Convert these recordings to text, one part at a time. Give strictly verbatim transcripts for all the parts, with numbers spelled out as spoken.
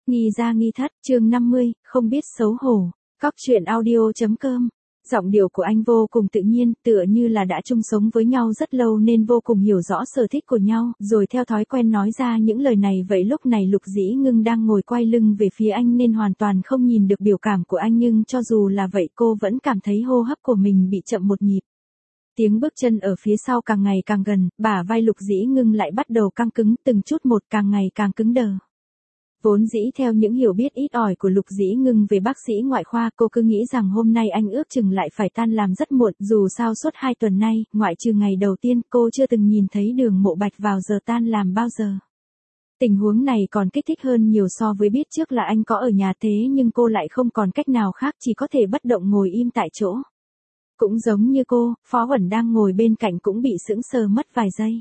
Nghi ra nghi thất, chương năm mươi, không biết xấu hổ. Cóc truyện audio.com. Giọng điệu của anh vô cùng tự nhiên, tựa như là đã chung sống với nhau rất lâu nên vô cùng hiểu rõ sở thích của nhau, rồi theo thói quen nói ra những lời này. Vậy lúc này Lục Dĩ Ngưng đang ngồi quay lưng về phía anh nên hoàn toàn không nhìn được biểu cảm của anh, nhưng cho dù là vậy cô vẫn cảm thấy hô hấp của mình bị chậm một nhịp. Tiếng bước chân ở phía sau càng ngày càng gần, bả vai Lục Dĩ Ngưng lại bắt đầu căng cứng, từng chút một càng ngày càng cứng đờ. Vốn dĩ theo những hiểu biết ít ỏi của Lục Dĩ Ngưng về bác sĩ ngoại khoa, cô cứ nghĩ rằng hôm nay anh ước chừng lại phải tan làm rất muộn, dù sao suốt hai tuần nay, ngoại trừ ngày đầu tiên, cô chưa từng nhìn thấy Đường Mộ Bạch vào giờ tan làm bao giờ. Tình huống này còn kích thích hơn nhiều so với biết trước là anh có ở nhà, thế nhưng cô lại không còn cách nào khác, chỉ có thể bất động ngồi im tại chỗ. Cũng giống như cô, Phó Uẩn đang ngồi bên cạnh cũng bị sững sờ mất vài giây.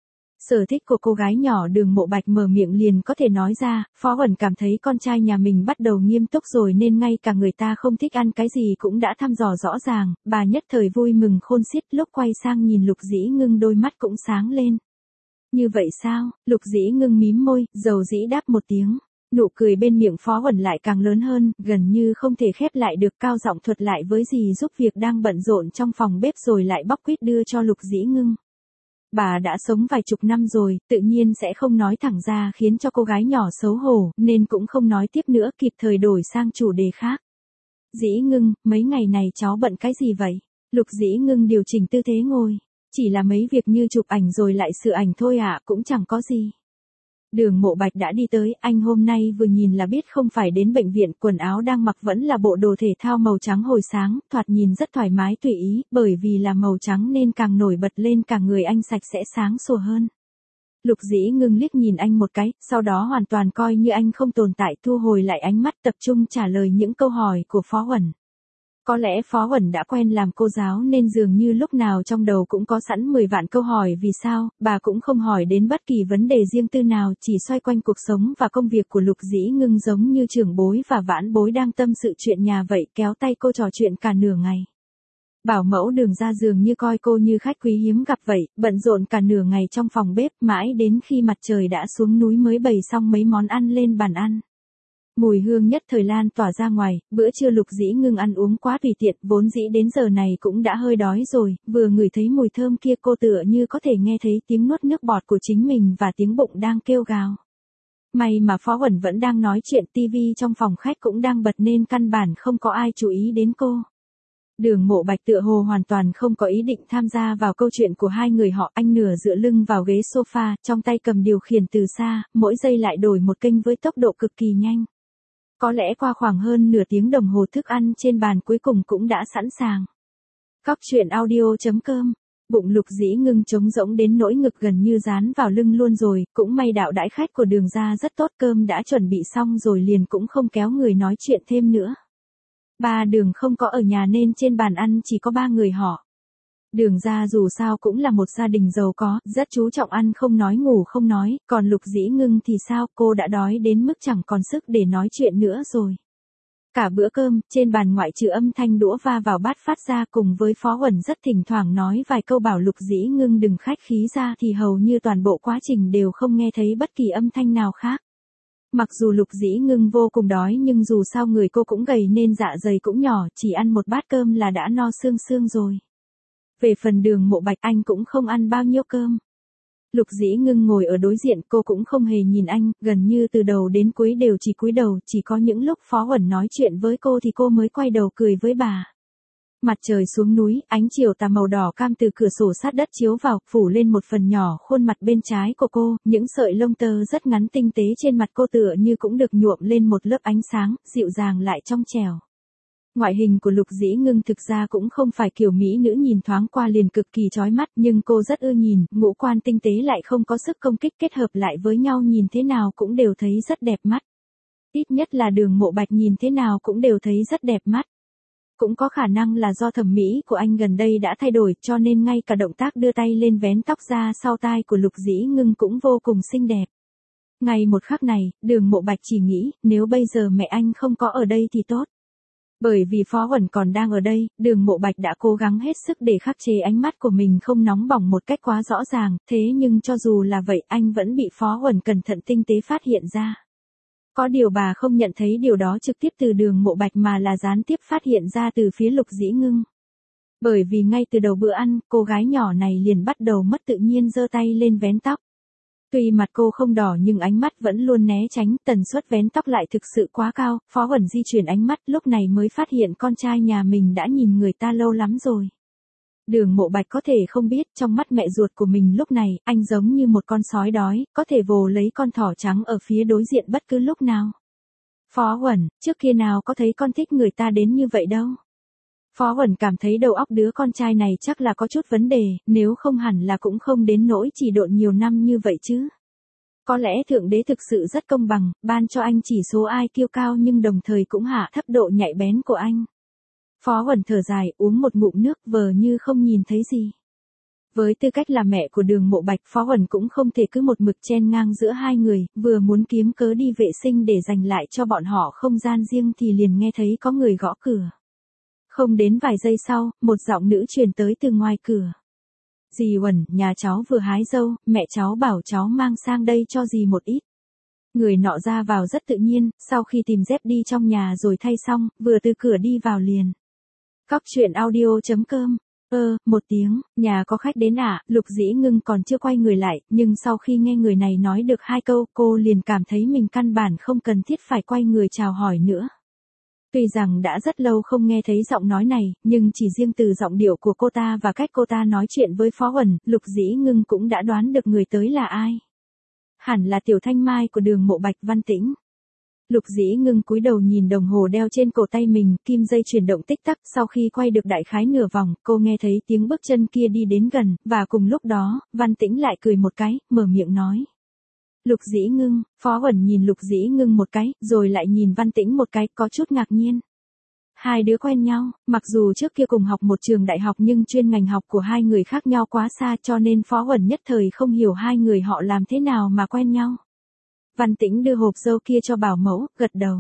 Sở thích của cô gái nhỏ Đường Mộ Bạch mở miệng liền có thể nói ra, Phó Uẩn cảm thấy con trai nhà mình bắt đầu nghiêm túc rồi nên ngay cả người ta không thích ăn cái gì cũng đã thăm dò rõ ràng, bà nhất thời vui mừng khôn xiết, lúc quay sang nhìn Lục Dĩ Ngưng đôi mắt cũng sáng lên. Như vậy sao? Lục Dĩ Ngưng mím môi, dầu dĩ đáp một tiếng. Nụ cười bên miệng Phó Uẩn lại càng lớn hơn, gần như không thể khép lại được, cao giọng thuật lại với dì giúp việc đang bận rộn trong phòng bếp rồi lại bóc quýt đưa cho Lục Dĩ Ngưng. Bà đã sống vài chục năm rồi, tự nhiên sẽ không nói thẳng ra khiến cho cô gái nhỏ xấu hổ, nên cũng không nói tiếp nữa, kịp thời đổi sang chủ đề khác. Dĩ Ngưng, mấy ngày này cháu bận cái gì vậy? Lục Dĩ Ngưng điều chỉnh tư thế ngồi. Chỉ là mấy việc như chụp ảnh rồi lại sửa ảnh thôi ạ, cũng chẳng có gì. Đường Mộ Bạch đã đi tới, anh hôm nay vừa nhìn là biết không phải đến bệnh viện, quần áo đang mặc vẫn là bộ đồ thể thao màu trắng hồi sáng, thoạt nhìn rất thoải mái tùy ý, bởi vì là màu trắng nên càng nổi bật lên, cả người anh sạch sẽ sáng sủa hơn. Lục Dĩ Ngưng liếc nhìn anh một cái, sau đó hoàn toàn coi như anh không tồn tại, thu hồi lại ánh mắt, tập trung trả lời những câu hỏi của Phó Uẩn. Có lẽ Phó Uẩn đã quen làm cô giáo nên dường như lúc nào trong đầu cũng có sẵn mười vạn câu hỏi, vì sao, bà cũng không hỏi đến bất kỳ vấn đề riêng tư nào, chỉ xoay quanh cuộc sống và công việc của Lục Dĩ Ngưng, giống như trưởng bối và vãn bối đang tâm sự chuyện nhà vậy, kéo tay cô trò chuyện cả nửa ngày. Bảo mẫu Đường ra dường như coi cô như khách quý hiếm gặp vậy, bận rộn cả nửa ngày trong phòng bếp, mãi đến khi mặt trời đã xuống núi mới bày xong mấy món ăn lên bàn ăn. Mùi hương nhất thời lan tỏa ra ngoài, bữa trưa Lục Dĩ Ngưng ăn uống quá tùy tiện, vốn dĩ đến giờ này cũng đã hơi đói rồi, vừa ngửi thấy mùi thơm kia cô tựa như có thể nghe thấy tiếng nuốt nước bọt của chính mình và tiếng bụng đang kêu gào. May mà Phó Uẩn vẫn đang nói chuyện, tivi trong phòng khách cũng đang bật nên căn bản không có ai chú ý đến cô. Đường Mộ Bạch tựa hồ hoàn toàn không có ý định tham gia vào câu chuyện của hai người họ, anh nửa dựa lưng vào ghế sofa, trong tay cầm điều khiển từ xa, mỗi giây lại đổi một kênh với tốc độ cực kỳ nhanh. Có lẽ qua khoảng hơn nửa tiếng đồng hồ thức ăn trên bàn cuối cùng cũng đã sẵn sàng. Cóc truyện audio.com. Bụng Lục Dĩ Ngưng trống rỗng đến nỗi ngực gần như dán vào lưng luôn rồi, cũng may đạo đãi khách của Đường ra rất tốt, cơm đã chuẩn bị xong rồi liền cũng không kéo người nói chuyện thêm nữa. Ba Đường không có ở nhà nên trên bàn ăn chỉ có ba người họ. Đường ra dù sao cũng là một gia đình giàu có, rất chú trọng ăn không nói ngủ không nói, còn Lục Dĩ Ngưng thì sao, cô đã đói đến mức chẳng còn sức để nói chuyện nữa rồi. Cả bữa cơm, trên bàn ngoại trừ âm thanh đũa va vào bát phát ra cùng với Phó Uẩn rất thỉnh thoảng nói vài câu bảo Lục Dĩ Ngưng đừng khách khí ra, thì hầu như toàn bộ quá trình đều không nghe thấy bất kỳ âm thanh nào khác. Mặc dù Lục Dĩ Ngưng vô cùng đói nhưng dù sao người cô cũng gầy nên dạ dày cũng nhỏ, chỉ ăn một bát cơm là đã no xương xương rồi. Về phần Đường Mộ Bạch, anh cũng không ăn bao nhiêu cơm. Lục Dĩ Ngưng ngồi ở đối diện, cô cũng không hề nhìn anh, gần như từ đầu đến cuối đều chỉ cúi đầu, chỉ có những lúc Phó Uẩn nói chuyện với cô thì cô mới quay đầu cười với bà. Mặt trời xuống núi, ánh chiều tà màu đỏ cam từ cửa sổ sát đất chiếu vào, phủ lên một phần nhỏ khuôn mặt bên trái của cô, những sợi lông tơ rất ngắn tinh tế trên mặt cô tựa như cũng được nhuộm lên một lớp ánh sáng, dịu dàng lại trong trẻo. Ngoại hình của Lục Dĩ Ngưng thực ra cũng không phải kiểu mỹ nữ nhìn thoáng qua liền cực kỳ chói mắt, nhưng cô rất ưa nhìn, ngũ quan tinh tế lại không có sức công kích, kết hợp lại với nhau nhìn thế nào cũng đều thấy rất đẹp mắt. Ít nhất là Đường Mộ Bạch nhìn thế nào cũng đều thấy rất đẹp mắt. Cũng có khả năng là do thẩm mỹ của anh gần đây đã thay đổi, cho nên ngay cả động tác đưa tay lên vén tóc ra sau tai của Lục Dĩ Ngưng cũng vô cùng xinh đẹp. Ngay một khắc này, Đường Mộ Bạch chỉ nghĩ, nếu bây giờ mẹ anh không có ở đây thì tốt. Bởi vì Phó Uẩn còn đang ở đây, Đường Mộ Bạch đã cố gắng hết sức để khắc chế ánh mắt của mình không nóng bỏng một cách quá rõ ràng, thế nhưng cho dù là vậy anh vẫn bị Phó Uẩn cẩn thận tinh tế phát hiện ra. Có điều bà không nhận thấy điều đó trực tiếp từ Đường Mộ Bạch mà là gián tiếp phát hiện ra từ phía Lục Dĩ Ngưng. Bởi vì ngay từ đầu bữa ăn, cô gái nhỏ này liền bắt đầu mất tự nhiên giơ tay lên vén tóc. Tuy mặt cô không đỏ nhưng ánh mắt vẫn luôn né tránh, tần suất vén tóc lại thực sự quá cao, Phó Huẩn di chuyển ánh mắt lúc này mới phát hiện con trai nhà mình đã nhìn người ta lâu lắm rồi. Đường Mộ Bạch có thể không biết trong mắt mẹ ruột của mình lúc này, anh giống như một con sói đói, có thể vồ lấy con thỏ trắng ở phía đối diện bất cứ lúc nào. Phó Huẩn, trước kia nào có thấy con thích người ta đến như vậy đâu. Phó Huẩn cảm thấy đầu óc đứa con trai này chắc là có chút vấn đề, nếu không hẳn là cũng không đến nỗi chỉ độn nhiều năm như vậy chứ. Có lẽ Thượng Đế thực sự rất công bằng, ban cho anh chỉ số I Q cao nhưng đồng thời cũng hạ thấp độ nhạy bén của anh. Phó Huẩn thở dài, uống một ngụm nước vờ như không nhìn thấy gì. Với tư cách là mẹ của Đường Mộ Bạch, Phó Huẩn cũng không thể cứ một mực chen ngang giữa hai người, vừa muốn kiếm cớ đi vệ sinh để dành lại cho bọn họ không gian riêng thì liền nghe thấy có người gõ cửa. Không đến vài giây sau, một giọng nữ truyền tới từ ngoài cửa. Dì Huẩn, nhà cháu vừa hái dâu, mẹ cháu bảo cháu mang sang đây cho dì một ít. Người nọ ra vào rất tự nhiên, sau khi tìm dép đi trong nhà rồi thay xong, vừa từ cửa đi vào liền. Cóc truyện audio chấm com. Ơ, một tiếng, nhà có khách đến ạ, à? Lục Dĩ Ngưng còn chưa quay người lại, nhưng sau khi nghe người này nói được hai câu, cô liền cảm thấy mình căn bản không cần thiết phải quay người chào hỏi nữa. Tuy rằng đã rất lâu không nghe thấy giọng nói này, nhưng chỉ riêng từ giọng điệu của cô ta và cách cô ta nói chuyện với Phó Huẩn, Lục Dĩ Ngưng cũng đã đoán được người tới là ai. Hẳn là Tiểu Thanh Mai của Đường Mộ Bạch Văn Tĩnh. Lục Dĩ Ngưng cúi đầu nhìn đồng hồ đeo trên cổ tay mình, kim dây chuyển động tích tắc, sau khi quay được đại khái nửa vòng, cô nghe thấy tiếng bước chân kia đi đến gần, và cùng lúc đó, Văn Tĩnh lại cười một cái, mở miệng nói. Lục Dĩ Ngưng, Phó Huẩn nhìn Lục Dĩ Ngưng một cái, rồi lại nhìn Văn Tĩnh một cái, có chút ngạc nhiên. Hai đứa quen nhau, mặc dù trước kia cùng học một trường đại học nhưng chuyên ngành học của hai người khác nhau quá xa cho nên Phó Huẩn nhất thời không hiểu hai người họ làm thế nào mà quen nhau. Văn Tĩnh đưa hộp dâu kia cho bảo mẫu, gật đầu.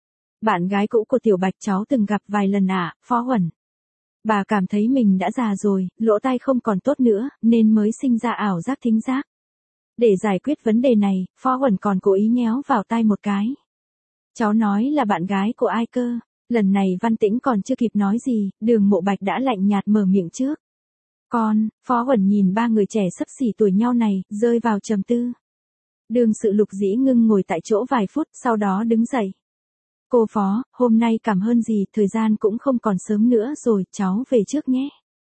Bạn gái cũ của Tiểu Bạch cháu từng gặp vài lần ạ, à, Phó Huẩn. Bà cảm thấy mình đã già rồi, lỗ tai không còn tốt nữa, nên mới sinh ra ảo giác thính giác. Để giải quyết vấn đề này, Phó Huẩn còn cố ý nhéo vào tai một cái. Cháu nói là bạn gái của ai cơ? Lần này Văn Tĩnh còn chưa kịp nói gì, Đường Mộ Bạch đã lạnh nhạt mở miệng trước. Con, Phó Huẩn nhìn ba người trẻ xấp xỉ tuổi nhau này, rơi vào trầm tư. Đường sự Lục Dĩ Ngưng ngồi tại chỗ vài phút, sau đó đứng dậy. Cô Phó, hôm nay cảm ơn gì, thời gian cũng không còn sớm nữa rồi, cháu về trước nhé.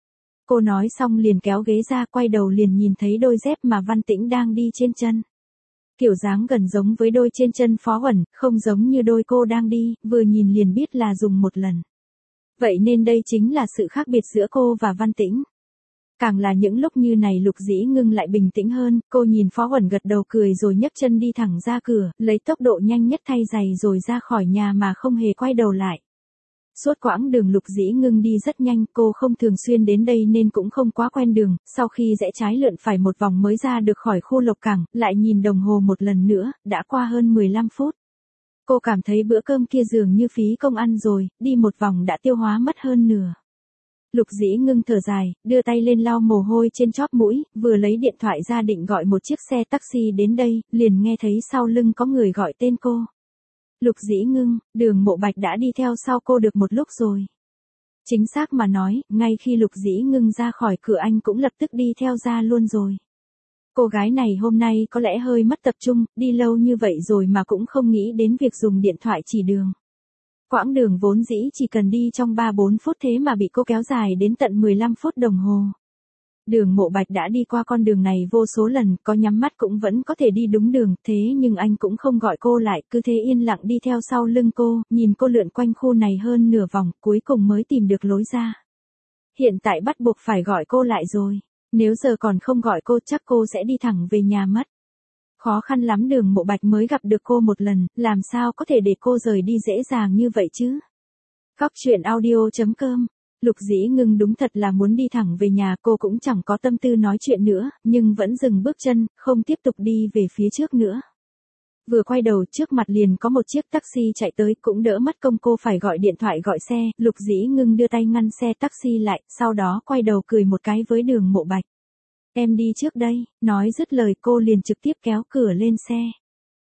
Cô nói xong liền kéo ghế ra, quay đầu liền nhìn thấy đôi dép mà Văn Tĩnh đang đi trên chân. Kiểu dáng gần giống với đôi trên chân Phó Huẩn, không giống như đôi cô đang đi, vừa nhìn liền biết là dùng một lần. Vậy nên đây chính là sự khác biệt giữa cô và Văn Tĩnh. Càng là những lúc như này Lục Dĩ Ngưng lại bình tĩnh hơn, cô nhìn Phó Huẩn gật đầu cười rồi nhấc chân đi thẳng ra cửa, lấy tốc độ nhanh nhất thay giày rồi ra khỏi nhà mà không hề quay đầu lại. Suốt quãng đường Lục Dĩ Ngưng đi rất nhanh, cô không thường xuyên đến đây nên cũng không quá quen đường, sau khi rẽ trái lượn phải một vòng mới ra được khỏi khu Lộc Cảng, lại nhìn đồng hồ một lần nữa, đã qua hơn mười lăm phút. Cô cảm thấy bữa cơm kia dường như phí công ăn rồi, đi một vòng đã tiêu hóa mất hơn nửa. Lục Dĩ Ngưng thở dài, đưa tay lên lau mồ hôi trên chóp mũi, vừa lấy điện thoại ra định gọi một chiếc xe taxi đến đây, liền nghe thấy sau lưng có người gọi tên cô. Lục Dĩ Ngưng, Đường Mộ Bạch đã đi theo sau cô được một lúc rồi. Chính xác mà nói, ngay khi Lục Dĩ Ngưng ra khỏi cửa anh cũng lập tức đi theo ra luôn rồi. Cô gái này hôm nay có lẽ hơi mất tập trung, đi lâu như vậy rồi mà cũng không nghĩ đến việc dùng điện thoại chỉ đường. Quãng đường vốn dĩ chỉ cần đi trong ba bốn phút thế mà bị cô kéo dài đến tận mười lăm phút đồng hồ. Đường Mộ Bạch đã đi qua con đường này vô số lần, có nhắm mắt cũng vẫn có thể đi đúng đường, thế nhưng anh cũng không gọi cô lại, cứ thế yên lặng đi theo sau lưng cô, nhìn cô lượn quanh khu này hơn nửa vòng, cuối cùng mới tìm được lối ra. Hiện tại bắt buộc phải gọi cô lại rồi, nếu giờ còn không gọi cô chắc cô sẽ đi thẳng về nhà mất. Khó khăn lắm Đường Mộ Bạch mới gặp được cô một lần, làm sao có thể để cô rời đi dễ dàng như vậy chứ? Cóc truyện audio chấm com. Lục Dĩ Ngưng đúng thật là muốn đi thẳng về nhà, cô cũng chẳng có tâm tư nói chuyện nữa, nhưng vẫn dừng bước chân, không tiếp tục đi về phía trước nữa. Vừa quay đầu trước mặt liền có một chiếc taxi chạy tới, cũng đỡ mất công cô phải gọi điện thoại gọi xe, Lục Dĩ Ngưng đưa tay ngăn xe taxi lại, sau đó quay đầu cười một cái với Đường Mộ Bạch. Em đi trước đây, nói dứt lời cô liền trực tiếp kéo cửa lên xe.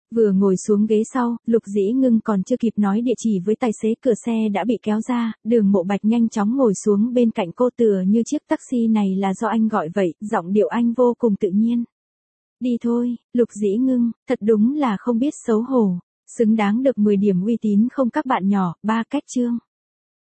Vừa ngồi xuống ghế sau, Lục Dĩ Ngưng còn chưa kịp nói địa chỉ với tài xế, cửa xe đã bị kéo ra, Đường Mộ Bạch nhanh chóng ngồi xuống bên cạnh cô, tựa như chiếc taxi này là do anh gọi vậy, giọng điệu anh vô cùng tự nhiên. Đi thôi, Lục Dĩ Ngưng, thật đúng là không biết xấu hổ, xứng đáng được mười điểm uy tín không các bạn nhỏ, ba cách chương.